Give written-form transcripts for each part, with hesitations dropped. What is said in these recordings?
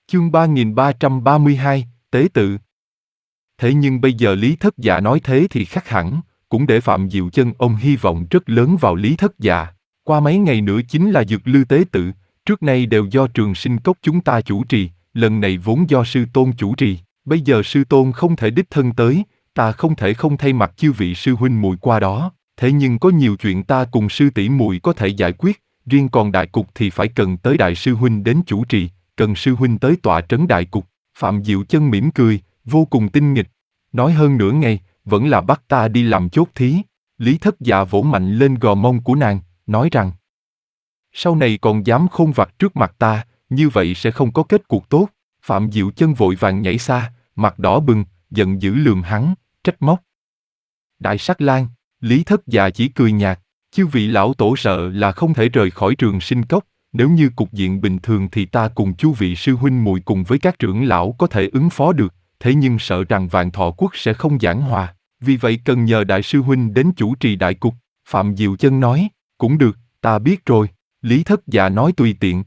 Chương 3332, Tế tự. Thế nhưng bây giờ Lý Thất Dạ nói thế thì khác hẳn, cũng để Phạm Diệu Chân ông hy vọng rất lớn vào Lý Thất Dạ. Qua mấy ngày nữa chính là Dược Lư tế tự, trước nay đều do Trường Sinh Cốc chúng ta chủ trì, lần này vốn do sư tôn chủ trì, bây giờ sư tôn không thể đích thân tới, ta không thể không thay mặt chư vị sư huynh muội qua đó, thế nhưng có nhiều chuyện ta cùng sư tỷ muội có thể giải quyết, riêng còn đại cục thì phải cần tới đại sư huynh đến chủ trì, cần sư huynh tới tọa trấn đại cục. Phạm Diệu Chân mỉm cười, vô cùng tinh nghịch, nói hơn nửa ngày, vẫn là bắt ta đi làm chốt thí. Lý Thất Dạ vỗ mạnh lên gò mông của nàng, nói rằng sau này còn dám khôn vặt trước mặt ta, như vậy sẽ không có kết cuộc tốt. Phạm Diệu Chân vội vàng nhảy xa, mặt đỏ bừng, giận dữ lườm hắn, trách móc. Đại Sắc Lang, Lý Thất Dạ chỉ cười nhạt, chư vị lão tổ sợ là không thể rời khỏi Trường Sinh Cốc, nếu như cục diện bình thường thì ta cùng chu vị sư huynh muội cùng với các trưởng lão có thể ứng phó được, thế nhưng sợ rằng Vạn Thọ Quốc sẽ không giảng hòa, vì vậy cần nhờ đại sư huynh đến chủ trì đại cục. Phạm Diệu Chân nói, cũng được, ta biết rồi. Lý Thất Dạ nói tùy tiện.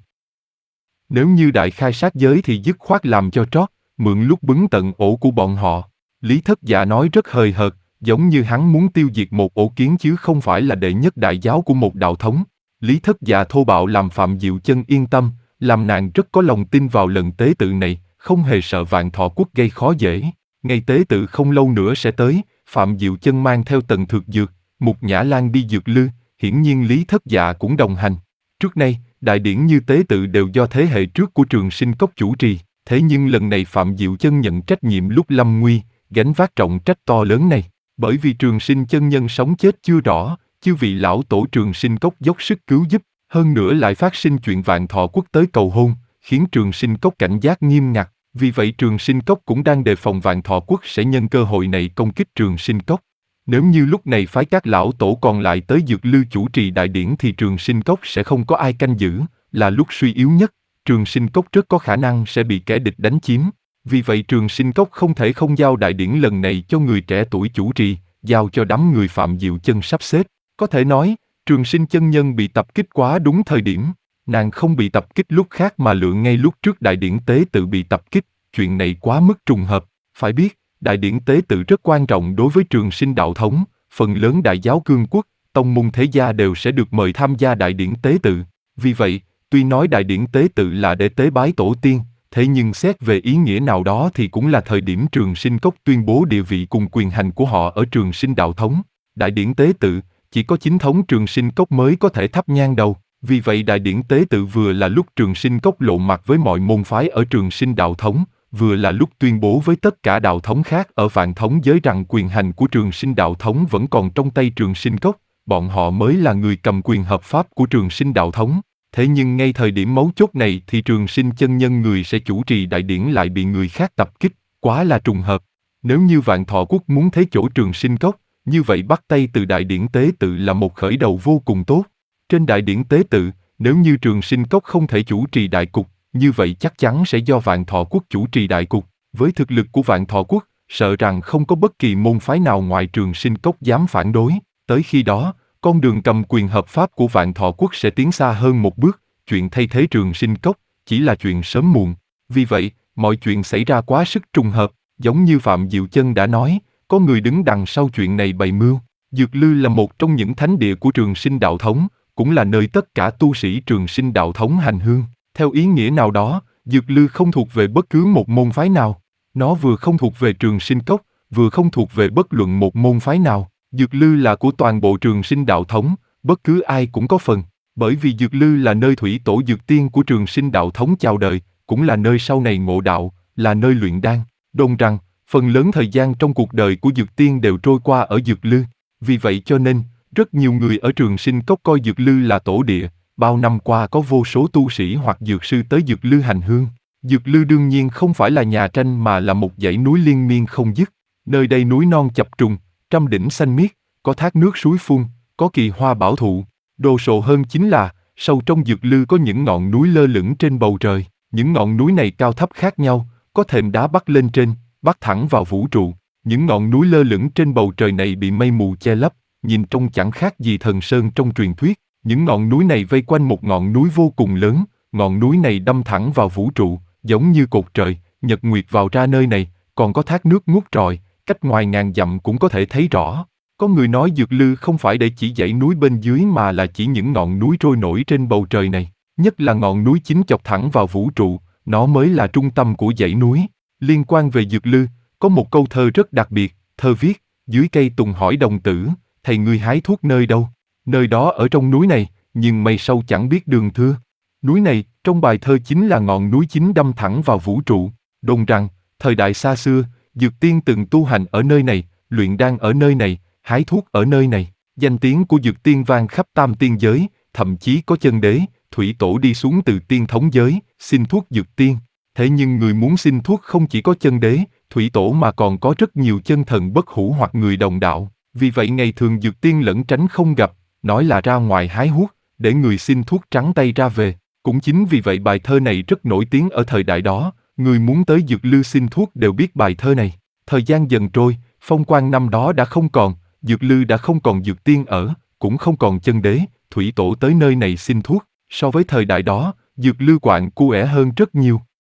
Nếu như đại khai sát giới thì dứt khoát làm cho trót, mượn lúc bứng tận ổ của bọn họ. Lý Thất Dạ nói rất hời hợt, giống như hắn muốn tiêu diệt một ổ kiến chứ không phải là đệ nhất đại giáo của một đạo thống. Lý Thất Dạ thô bạo làm Phạm Diệu Chân yên tâm, làm nàng rất có lòng tin vào lần tế tự này, không hề sợ Vạn Thọ Quốc gây khó dễ. Ngày tế tự không lâu nữa sẽ tới, Phạm Diệu Chân mang theo Tần Thược Dược, Mục Nhã Lan đi Dược Lư, hiển nhiên Lý Thất Dạ cũng đồng hành. Trước nay, đại điển như tế tự đều do thế hệ trước của Trường Sinh Cốc chủ trì, thế nhưng lần này Phạm Diệu Chân nhận trách nhiệm lúc lâm nguy, gánh vác trọng trách to lớn này. Bởi vì Trường Sinh chân nhân sống chết chưa rõ, chư vị lão tổ Trường Sinh Cốc dốc sức cứu giúp, hơn nữa lại phát sinh chuyện Vạn Thọ Quốc tới cầu hôn, khiến Trường Sinh Cốc cảnh giác nghiêm ngặt, vì vậy Trường Sinh Cốc cũng đang đề phòng Vạn Thọ Quốc sẽ nhân cơ hội này công kích Trường Sinh Cốc. Nếu như lúc này phái các lão tổ còn lại tới Dược Lư chủ trì đại điển thì Trường Sinh Cốc sẽ không có ai canh giữ, là lúc suy yếu nhất, Trường Sinh Cốc rất có khả năng sẽ bị kẻ địch đánh chiếm. Vì vậy Trường Sinh Cốc không thể không giao đại điển lần này cho người trẻ tuổi chủ trì, giao cho đám người Phạm Diệu Chân sắp xếp. Có thể nói, Trường Sinh chân nhân bị tập kích quá đúng thời điểm, nàng không bị tập kích lúc khác mà lựa ngay lúc trước đại điển tế tự bị tập kích, chuyện này quá mức trùng hợp. Phải biết, đại điển tế tự rất quan trọng đối với Trường Sinh đạo thống, phần lớn đại giáo cương quốc, tông môn thế gia đều sẽ được mời tham gia đại điển tế tự. Vì vậy, tuy nói đại điển tế tự là để tế bái tổ tiên, thế nhưng xét về ý nghĩa nào đó thì cũng là thời điểm Trường Sinh Cốc tuyên bố địa vị cùng quyền hành của họ ở Trường Sinh đạo thống. Đại điển tế tự, chỉ có chính thống Trường Sinh Cốc mới có thể thắp nhang đầu. Vì vậy đại điển tế tự vừa là lúc Trường Sinh Cốc lộ mặt với mọi môn phái ở Trường Sinh đạo thống, vừa là lúc tuyên bố với tất cả đạo thống khác ở vạn thống giới rằng quyền hành của Trường Sinh đạo thống vẫn còn trong tay Trường Sinh Cốc, bọn họ mới là người cầm quyền hợp pháp của Trường Sinh đạo thống. Thế nhưng ngay thời điểm mấu chốt này thì Trường Sinh chân nhân người sẽ chủ trì đại điển lại bị người khác tập kích, quá là trùng hợp. Nếu như Vạn Thọ Quốc muốn thế chỗ Trường Sinh Cốc, như vậy bắt tay từ đại điển tế tự là một khởi đầu vô cùng tốt. Trên đại điển tế tự, nếu như Trường Sinh Cốc không thể chủ trì đại cục, như vậy chắc chắn sẽ do Vạn Thọ Quốc chủ trì đại cục. Với thực lực của Vạn Thọ Quốc, sợ rằng không có bất kỳ môn phái nào ngoài Trường Sinh Cốc dám phản đối. Tới khi đó, con đường cầm quyền hợp pháp của Vạn Thọ Quốc sẽ tiến xa hơn một bước, chuyện thay thế Trường Sinh Cốc chỉ là chuyện sớm muộn. Vì vậy, mọi chuyện xảy ra quá sức trùng hợp, giống như Phạm Diệu Chân đã nói, có người đứng đằng sau chuyện này bày mưu. Dược Lư là một trong những thánh địa của Trường Sinh đạo thống, cũng là nơi tất cả tu sĩ Trường Sinh đạo thống hành hương. Theo ý nghĩa nào đó, Dược Lư không thuộc về bất cứ một môn phái nào. Nó vừa không thuộc về Trường Sinh Cốc, vừa không thuộc về bất luận một môn phái nào. Dược Lư là của toàn bộ Trường Sinh đạo thống, bất cứ ai cũng có phần. Bởi vì Dược Lư là nơi thủy tổ dược tiên của Trường Sinh đạo thống chào đời, cũng là nơi sau này ngộ đạo, là nơi luyện đan. Đồn rằng, phần lớn thời gian trong cuộc đời của dược tiên đều trôi qua ở Dược Lư. Vì vậy cho nên, rất nhiều người ở Trường Sinh Cốc coi Dược Lư là tổ địa. Bao năm qua có vô số tu sĩ hoặc dược sư tới Dược Lư hành hương. Dược Lư đương nhiên không phải là nhà tranh mà là một dãy núi liên miên không dứt. Nơi đây núi non chập trùng, trăm đỉnh xanh miết, có thác nước suối phun, có kỳ hoa bảo thụ. Đồ sộ hơn chính là, sâu trong Dược Lư có những ngọn núi lơ lửng trên bầu trời. Những ngọn núi này cao thấp khác nhau, có thềm đá bắc lên trên, bắc thẳng vào vũ trụ. Những ngọn núi lơ lửng trên bầu trời này bị mây mù che lấp, nhìn trông chẳng khác gì thần sơn trong truyền thuyết. Những ngọn núi này vây quanh một ngọn núi vô cùng lớn, ngọn núi này đâm thẳng vào vũ trụ, giống như cột trời, nhật nguyệt vào ra nơi này, còn có thác nước ngút tròi, cách ngoài ngàn dặm cũng có thể thấy rõ. Có người nói dược lư không phải để chỉ dãy núi bên dưới mà là chỉ những ngọn núi trôi nổi trên bầu trời này, nhất là ngọn núi chính chọc thẳng vào vũ trụ, nó mới là trung tâm của dãy núi. Liên quan về dược lư, có một câu thơ rất đặc biệt, thơ viết, dưới cây tùng hỏi đồng tử, thầy ngươi hái thuốc nơi đâu? Nơi đó ở trong núi này, nhưng mây sâu chẳng biết đường thưa. Núi này, trong bài thơ chính là ngọn núi chính đâm thẳng vào vũ trụ. Đồn rằng, thời đại xa xưa, Dược Tiên từng tu hành ở nơi này, luyện đan ở nơi này, hái thuốc ở nơi này. Danh tiếng của Dược Tiên vang khắp tam tiên giới, thậm chí có chân đế, thủy tổ đi xuống từ tiên thống giới, xin thuốc Dược Tiên. Thế nhưng người muốn xin thuốc không chỉ có chân đế, thủy tổ mà còn có rất nhiều chân thần bất hủ hoặc người đồng đạo. Vì vậy ngày thường Dược Tiên lẩn tránh không gặp, nói là ra ngoài hái thuốc, để người xin thuốc trắng tay ra về. Cũng chính vì vậy bài thơ này rất nổi tiếng ở thời đại đó, người muốn tới Dược Lư xin thuốc đều biết bài thơ này. Thời gian dần trôi, phong quang năm đó đã không còn, Dược Lư đã không còn Dược Tiên ở, cũng không còn chân đế, thủy tổ tới nơi này xin thuốc. So với thời đại đó, Dược Lư quạng cu hơn rất nhiều.